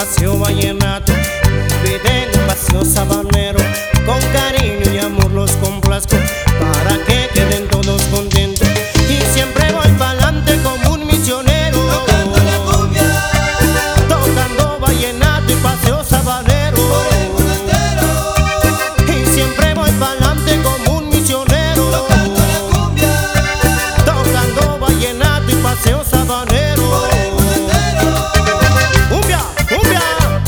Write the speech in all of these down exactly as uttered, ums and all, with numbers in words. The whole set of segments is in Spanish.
paseo vallenato, vive en un paseo sabanero. Con cariño y amor los complazco para que queden todos contentos. Y siempre voy pa'lante como un misionero, tocando la cumbia, tocando vallenato y paseo sabanero. por el mundo entero, Y siempre voy pa'lante como un misionero, tocando la cumbia, tocando vallenato y paseo sabanero. por el mundo entero. Cumbia, cumbia,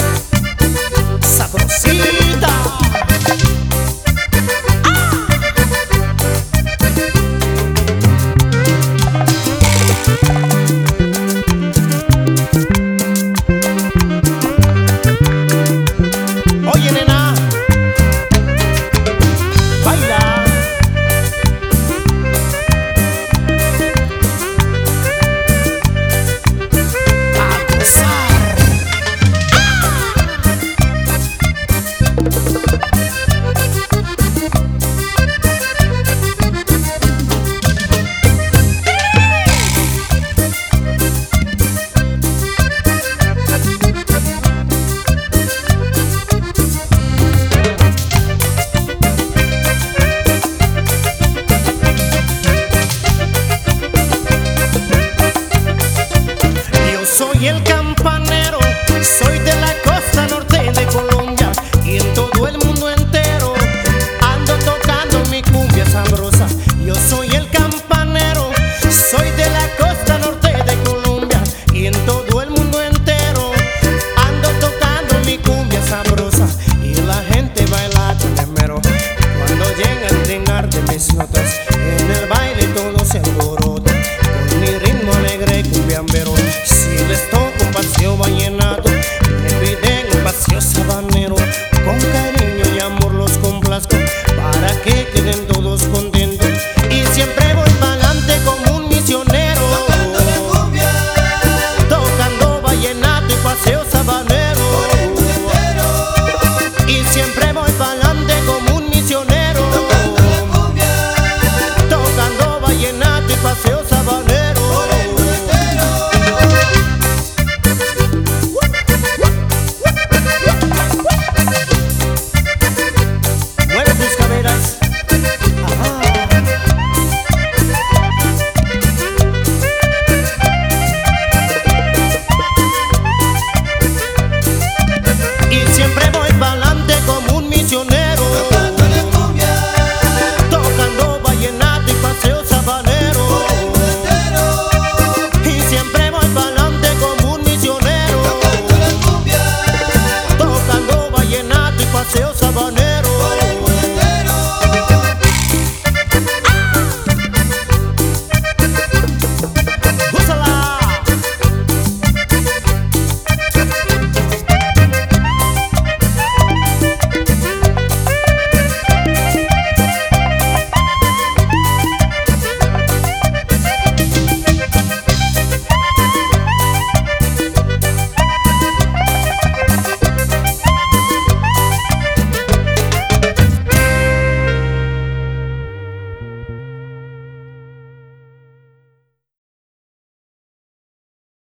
sabrosita. Oye, nena, baila. A gozar. Yo soy el campanero, soy de la costa norte